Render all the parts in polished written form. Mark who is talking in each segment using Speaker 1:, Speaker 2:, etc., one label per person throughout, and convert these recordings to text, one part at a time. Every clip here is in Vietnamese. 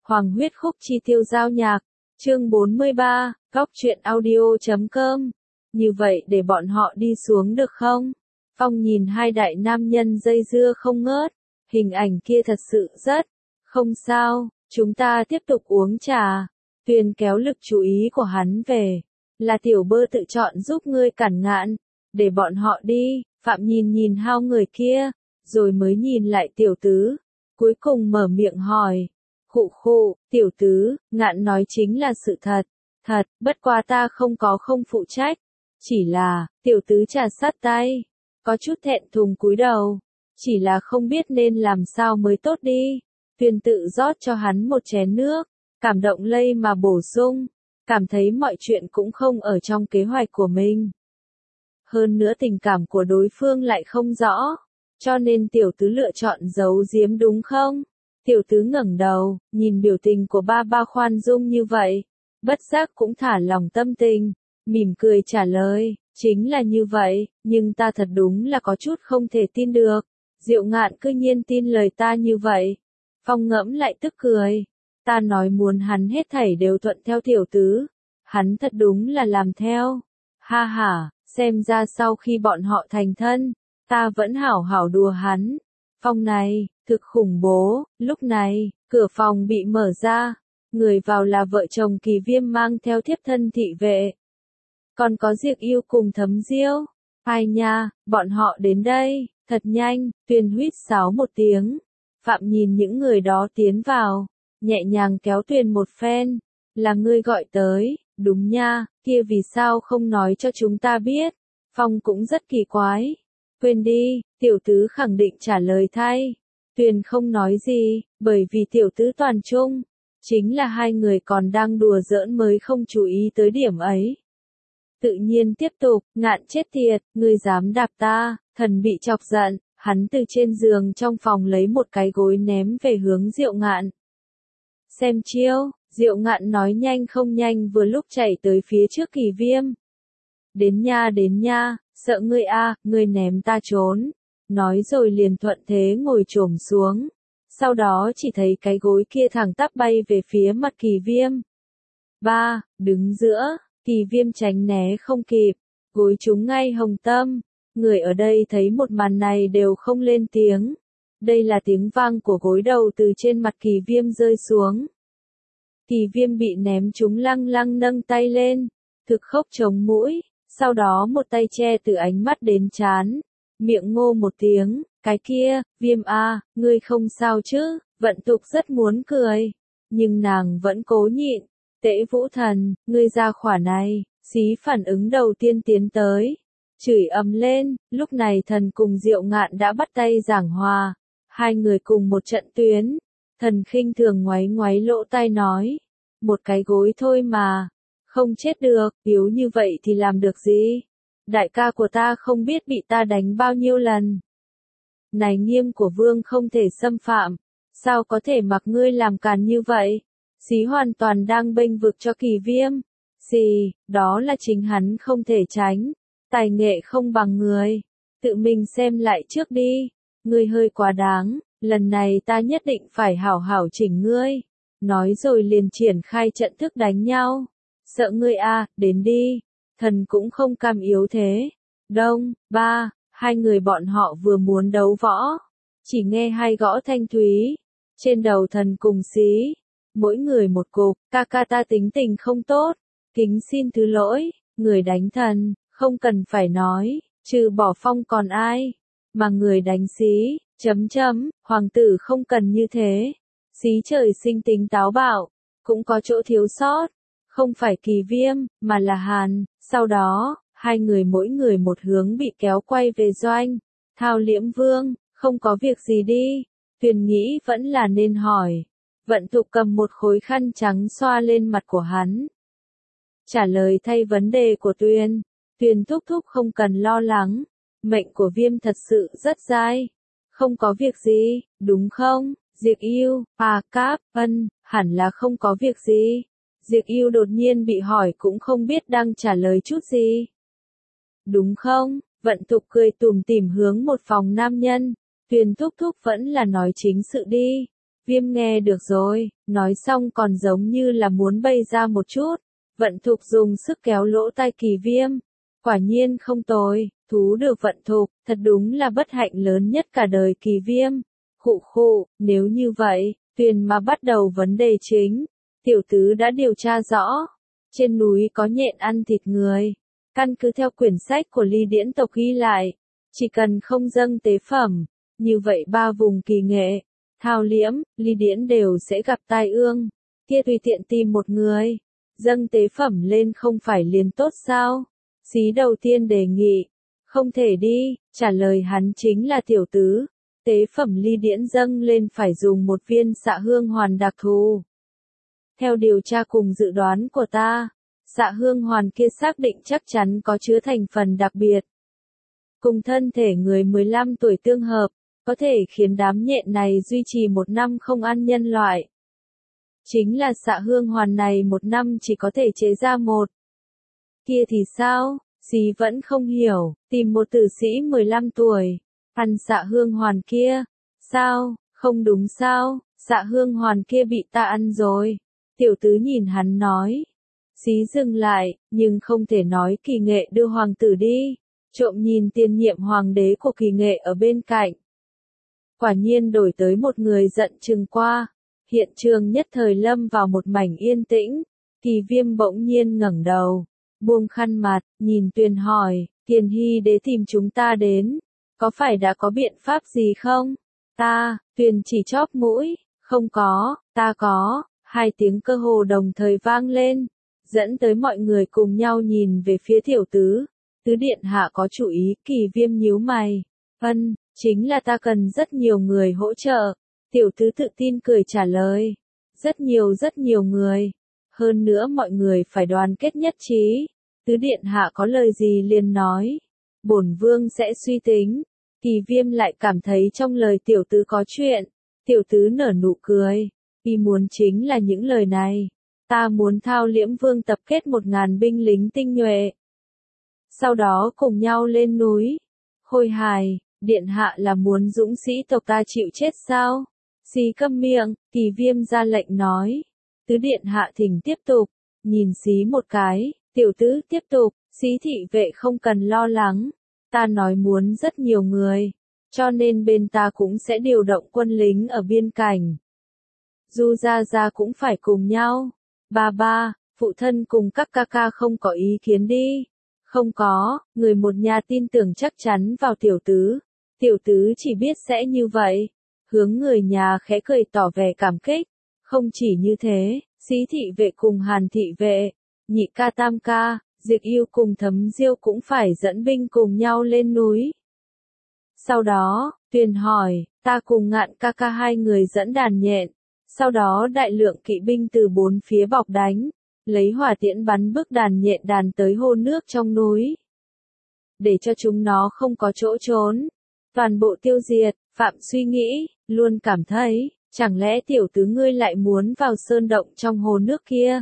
Speaker 1: Hoàng huyết khúc chi tiêu giao nhạc, chương 43, góc truyện audio.com. Như vậy để bọn họ đi xuống được không? Phong nhìn hai đại nam nhân dây dưa không ngớt, hình ảnh kia thật sự rất, không sao, chúng ta tiếp tục uống trà. Tuyền kéo lực chú ý của hắn về, là tiểu bơ tự chọn giúp ngươi cản ngạn, để bọn họ đi. Phạm nhìn hao người kia, rồi mới nhìn lại tiểu tứ, cuối cùng mở miệng hỏi. Khụ, tiểu tứ, ngạn nói chính là sự thật, bất qua ta không phụ trách, chỉ là, tiểu tứ trà sát tay, có chút thẹn thùng cúi đầu, chỉ là không biết nên làm sao mới tốt đi. Tuyền tự rót cho hắn một chén nước, cảm động lây mà bổ sung, cảm thấy mọi chuyện cũng không ở trong kế hoạch của mình. Hơn nữa tình cảm của đối phương lại không rõ, cho nên tiểu tứ lựa chọn giấu giếm đúng không? Tiểu tứ ngẩng đầu, nhìn biểu tình của ba khoan dung như vậy, bất giác cũng thả lòng tâm tình, mỉm cười trả lời, chính là như vậy, nhưng ta thật đúng là có chút không thể tin được. Diệu Ngạn cư nhiên tin lời ta như vậy. Phong ngẫm lại tức cười, ta nói muốn hắn hết thảy đều thuận theo tiểu tứ, hắn thật đúng là làm theo. Ha ha, xem ra sau khi bọn họ thành thân, ta vẫn hảo hảo đùa hắn. Phong này, thực khủng bố. Lúc này, cửa phòng bị mở ra, người vào là vợ chồng Kỳ Viêm mang theo thiếp thân thị vệ. Còn có Diệp Yêu cùng Thấm Diêu. Ai nha, bọn họ đến đây, thật nhanh. Tuyền huýt sáo một tiếng. Phạm nhìn những người đó tiến vào, nhẹ nhàng kéo Tuyền một phen. Là ngươi gọi tới, đúng nha, kia vì sao không nói cho chúng ta biết. Phong cũng rất kỳ quái. Quên đi, tiểu tứ khẳng định trả lời thay. Tuyền không nói gì, bởi vì tiểu tứ toàn trung, chính là hai người còn đang đùa giỡn mới không chú ý tới điểm ấy. Tự nhiên tiếp tục, ngạn chết tiệt, ngươi dám đạp ta. Thần bị chọc giận, hắn từ trên giường trong phòng lấy một cái gối ném về hướng Diệu Ngạn. Xem chiêu, Diệu Ngạn nói nhanh không nhanh vừa lúc chạy tới phía trước Kỳ Viêm. Đến nha, sợ ngươi a, ngươi ném ta trốn. Nói rồi liền thuận thế ngồi chồm xuống. Sau đó chỉ thấy cái gối kia thẳng tắp bay về phía mặt Kỳ Viêm. Đứng giữa, Kỳ Viêm tránh né không kịp, gối trúng ngay hồng tâm. Người ở đây thấy một màn này đều không lên tiếng. Đây là tiếng vang của gối đầu từ trên mặt Kỳ Viêm rơi xuống. Kỳ Viêm bị ném trúng lăng nâng tay lên, thực khốc chống mũi, sau đó một tay che từ ánh mắt đến trán, miệng ngô một tiếng, cái kia, Viêm a, ngươi không sao chứ? Vận Tục rất muốn cười, nhưng nàng vẫn cố nhịn. Tễ Vũ Thần, ngươi ra khỏa này. Xí phản ứng đầu tiên tiến tới, chửi ầm lên. Lúc này Thần cùng Diệu Ngạn đã bắt tay giảng hòa, hai người cùng một trận tuyến. Thần khinh thường ngoáy lỗ tai nói, một cái gối thôi mà, không chết được, yếu như vậy thì làm được gì? Đại ca của ta không biết bị ta đánh bao nhiêu lần. Này nghiêm của vương không thể xâm phạm, sao có thể mặc ngươi làm càn như vậy? Xí hoàn toàn đang bênh vực cho Kỳ Viêm. Xì, đó là chính hắn không thể tránh, tài nghệ không bằng người. Tự mình xem lại trước đi, ngươi hơi quá đáng, lần này ta nhất định phải hảo hảo chỉnh ngươi. Nói rồi liền triển khai trận thức đánh nhau. Sợ ngươi a, đến đi. Thần cũng không cam yếu thế. Đông, hai người bọn họ vừa muốn đấu võ, chỉ nghe hai gõ thanh thúy. Trên đầu Thần cùng Xí, mỗi người một cục. Ca ta tính tình không tốt, kính xin thứ lỗi. Người đánh Thần, không cần phải nói, trừ bỏ Phong còn ai, mà người đánh Xí, hoàng tử không cần như thế. Xí trời sinh tính táo bạo, cũng có chỗ thiếu sót, không phải Kỳ Viêm, mà là Hàn. Sau đó, hai người mỗi người một hướng bị kéo quay về doanh. Thao Liễm Vương, không có việc gì đi. Tuyền nghĩ vẫn là nên hỏi. Vận Tục cầm một khối khăn trắng xoa lên mặt của hắn, trả lời thay vấn đề của Tuyền. Tuyền thúc không cần lo lắng, mệnh của Viêm thật sự rất dai, không có việc gì, đúng không? Diệp Yêu, Cáp, hẳn là không có việc gì. Diệp Yêu đột nhiên bị hỏi cũng không biết đang trả lời chút gì. Đúng không? Vận Tục cười tủm tỉm hướng một phòng nam nhân. Tuyền thúc vẫn là nói chính sự đi. Viêm nghe được rồi, nói xong còn giống như là muốn bay ra một chút. Vận Thục dùng sức kéo lỗ tai Kỳ Viêm. Quả nhiên không tồi, thú được Vận Thục, thật đúng là bất hạnh lớn nhất cả đời Kỳ Viêm. Khụ khụ, nếu như vậy, Tuyền mà bắt đầu vấn đề chính. Tiểu tứ đã điều tra rõ. Trên núi có nhện ăn thịt người. Căn cứ theo quyển sách của Ly Điễn tộc ghi lại. Chỉ cần không dâng tế phẩm. Như vậy ba vùng Kỳ Nghệ, Thao Liễm, Ly Điễn đều sẽ gặp tai ương. Kia tùy tiện tìm một người. Dâng tế phẩm lên không phải liền tốt sao? Xí đầu tiên đề nghị. Không thể đi, trả lời hắn chính là tiểu tứ. Tế phẩm Ly Điễn dâng lên phải dùng một viên xạ hương hoàn đặc thù. Theo điều tra cùng dự đoán của ta, xạ hương hoàn kia xác định chắc chắn có chứa thành phần đặc biệt. Cùng thân thể người 15 tuổi tương hợp, có thể khiến đám nhện này duy trì 1 năm không ăn nhân loại. Chính là xạ hương hoàn này 1 năm chỉ có thể chế ra một. Kia thì sao? Xí vẫn không hiểu, tìm một tử sĩ 15 tuổi, ăn xạ hương hoàn kia. Sao, không đúng sao, xạ hương hoàn kia bị ta ăn rồi. Tiểu tứ nhìn hắn nói. Xí dừng lại, nhưng không thể nói Kỳ Nghệ đưa hoàng tử đi. Trộm nhìn tiền nhiệm hoàng đế của Kỳ Nghệ ở bên cạnh. Quả nhiên đổi tới một người giận chừng qua. Hiện trường nhất thời lâm vào một mảnh yên tĩnh. Kỳ Viêm bỗng nhiên ngẩng đầu, buông khăn mặt, nhìn Tuyền hỏi, Tiền Hy đế tìm chúng ta đến. Có phải đã có biện pháp gì không? Tuyền chỉ chóp mũi, không có, ta có. 2 tiếng cơ hồ đồng thời vang lên, dẫn tới mọi người cùng nhau nhìn về phía tiểu tứ. Tứ điện hạ có chủ ý. Kỳ Viêm nhíu mày. Chính là ta cần rất nhiều người hỗ trợ. Tiểu tứ tự tin cười trả lời. Rất nhiều người. Hơn nữa mọi người phải đoàn kết nhất trí. Tứ điện hạ có lời gì liền nói. Bổn vương sẽ suy tính. Kỳ Viêm lại cảm thấy trong lời tiểu tứ có chuyện. Tiểu tứ nở nụ cười. Y muốn chính là những lời này. Ta muốn Thao Liễm Vương tập kết 1000 binh lính tinh nhuệ. Sau đó cùng nhau lên núi. Khôi hài, điện hạ là muốn dũng sĩ tộc ta chịu chết sao? Xí câm miệng, Kỳ Viêm ra lệnh nói. Tứ điện hạ thỉnh tiếp tục. Nhìn xí một cái, tiểu tứ tiếp tục. Xí thị vệ không cần lo lắng. Ta nói muốn rất nhiều người. Cho nên bên ta cũng sẽ điều động quân lính ở biên cảnh. Du Gia cũng phải cùng nhau. Ba, phụ thân cùng các ca ca không có ý kiến đi. Không có, người một nhà tin tưởng chắc chắn vào tiểu tứ. Tiểu tứ chỉ biết sẽ như vậy. Hướng người nhà khẽ cười tỏ vẻ cảm kích. Không chỉ như thế, Xí thị vệ cùng Hàn thị vệ, nhị ca tam ca, Diệt Yêu cùng Thấm Diêu cũng phải dẫn binh cùng nhau lên núi. Sau đó, Tuyền hỏi, ta cùng Ngạn ca ca 2 người dẫn đàn nhện. Sau đó đại lượng kỵ binh từ 4 phía bọc đánh, lấy hỏa tiễn bắn bước đàn nhện đàn tới hồ nước trong núi. Để cho chúng nó không có chỗ trốn. Toàn bộ tiêu diệt. Phạm suy nghĩ, luôn cảm thấy, chẳng lẽ tiểu tứ ngươi lại muốn vào sơn động trong hồ nước kia?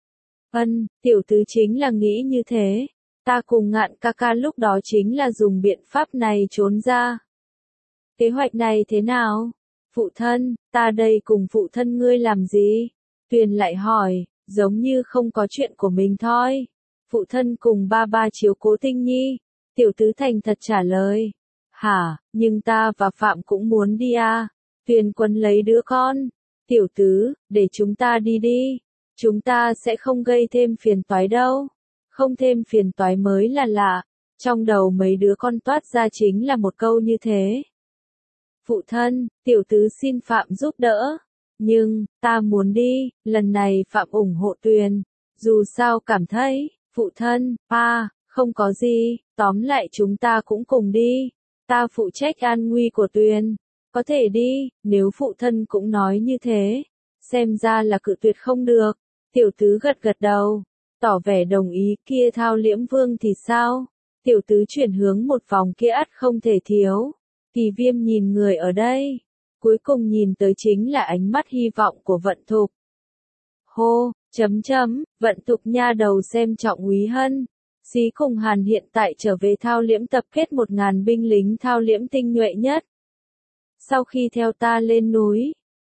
Speaker 1: Tiểu tứ chính là nghĩ như thế. Ta cùng Ngạn ca ca lúc đó chính là dùng biện pháp này trốn ra. Kế hoạch này thế nào? Phụ thân, ta đây cùng phụ thân ngươi làm gì? Tuyền lại hỏi, giống như không có chuyện của mình thôi. Phụ thân cùng ba chiếu cố Tinh Nhi. Tiểu tứ thành thật trả lời. Hả, nhưng ta và Phạm cũng muốn đi à? Tuyền quấn lấy đứa con. Tiểu tứ, để chúng ta đi đi. Chúng ta sẽ không gây thêm phiền toái đâu. Không thêm phiền toái mới là lạ. Trong đầu mấy đứa con toát ra chính là một câu như thế. Phụ thân, tiểu tứ xin Phạm giúp đỡ. Nhưng, ta muốn đi, lần này Phạm ủng hộ Tuyền. Dù sao cảm thấy, phụ thân, không có gì, tóm lại chúng ta cũng cùng đi. Ta phụ trách an nguy của Tuyền. Có thể đi, nếu phụ thân cũng nói như thế. Xem ra là cự tuyệt không được. Tiểu tứ gật đầu, tỏ vẻ đồng ý. Kia Thao Liễm Vương thì sao? Tiểu tứ chuyển hướng một vòng kia ắt không thể thiếu. Kỳ Viêm nhìn người ở đây. Cuối cùng nhìn tới chính là ánh mắt hy vọng của Vận Thục. Hô, Vận Thục nha đầu xem trọng Úy Hân. Xí cùng Hàn hiện tại trở về Thao Liễm tập kết 1000 binh lính Thao Liễm tinh nhuệ nhất. Sau khi theo ta lên núi,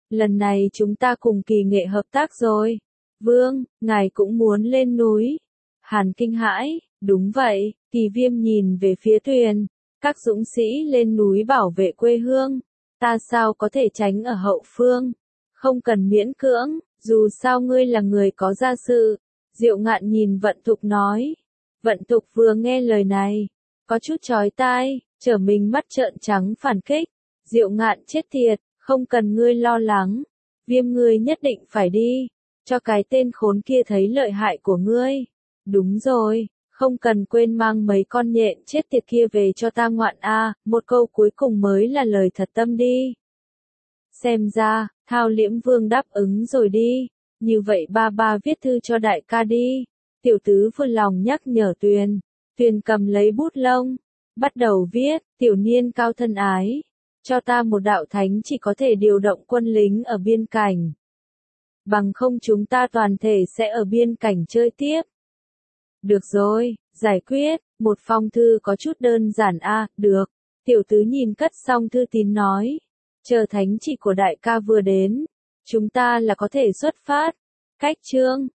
Speaker 1: Lần này chúng ta cùng Kỳ Nghệ hợp tác rồi. Vương, ngài cũng muốn lên núi. Hàn kinh hãi, đúng vậy, Kỳ Viêm nhìn về phía Tuyền. Các dũng sĩ lên núi bảo vệ quê hương. Ta sao có thể tránh ở hậu phương? Không cần miễn cưỡng, dù sao ngươi là người có gia sự. Diệu Ngạn nhìn Vận Thục nói. Vận Thục vừa nghe lời này, có chút chói tai, trở mình mắt trợn trắng phản kích. Diệu Ngạn chết tiệt, không cần ngươi lo lắng. Viêm ngươi nhất định phải đi, cho cái tên khốn kia thấy lợi hại của ngươi. Đúng rồi, không cần quên mang mấy con nhện chết tiệt kia về cho ta ngoạn a. Một câu cuối cùng mới là lời thật tâm đi. Xem ra, Thao Liễm Vương đáp ứng rồi đi. Như vậy ba viết thư cho đại ca đi. Tiểu tứ vui lòng nhắc nhở Tuyền. Tuyền cầm lấy bút lông, bắt đầu viết. Tiểu niên cao thân ái, cho ta một đạo thánh chỉ có thể điều động quân lính ở biên cảnh. Bằng không chúng ta toàn thể sẽ ở biên cảnh chơi tiếp. Được rồi, giải quyết. Một phong thư có chút đơn giản a. Được. Tiểu tứ nhìn cất xong thư tín nói. Chờ thánh chỉ của đại ca vừa đến, chúng ta là có thể xuất phát. Cách chương